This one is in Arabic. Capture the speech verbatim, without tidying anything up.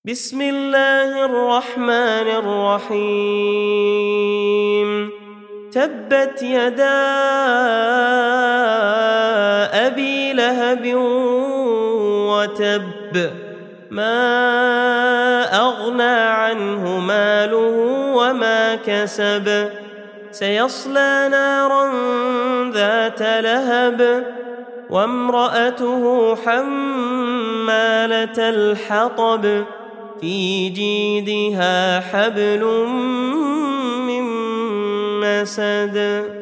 بسم الله الرحمن الرحيم تبت يدا أبي لهب وتب ما أغنى عنه ماله وما كسب سيصلى نارا ذات لهب وامرأته حمالة الحطب في جيدها حبل من مسد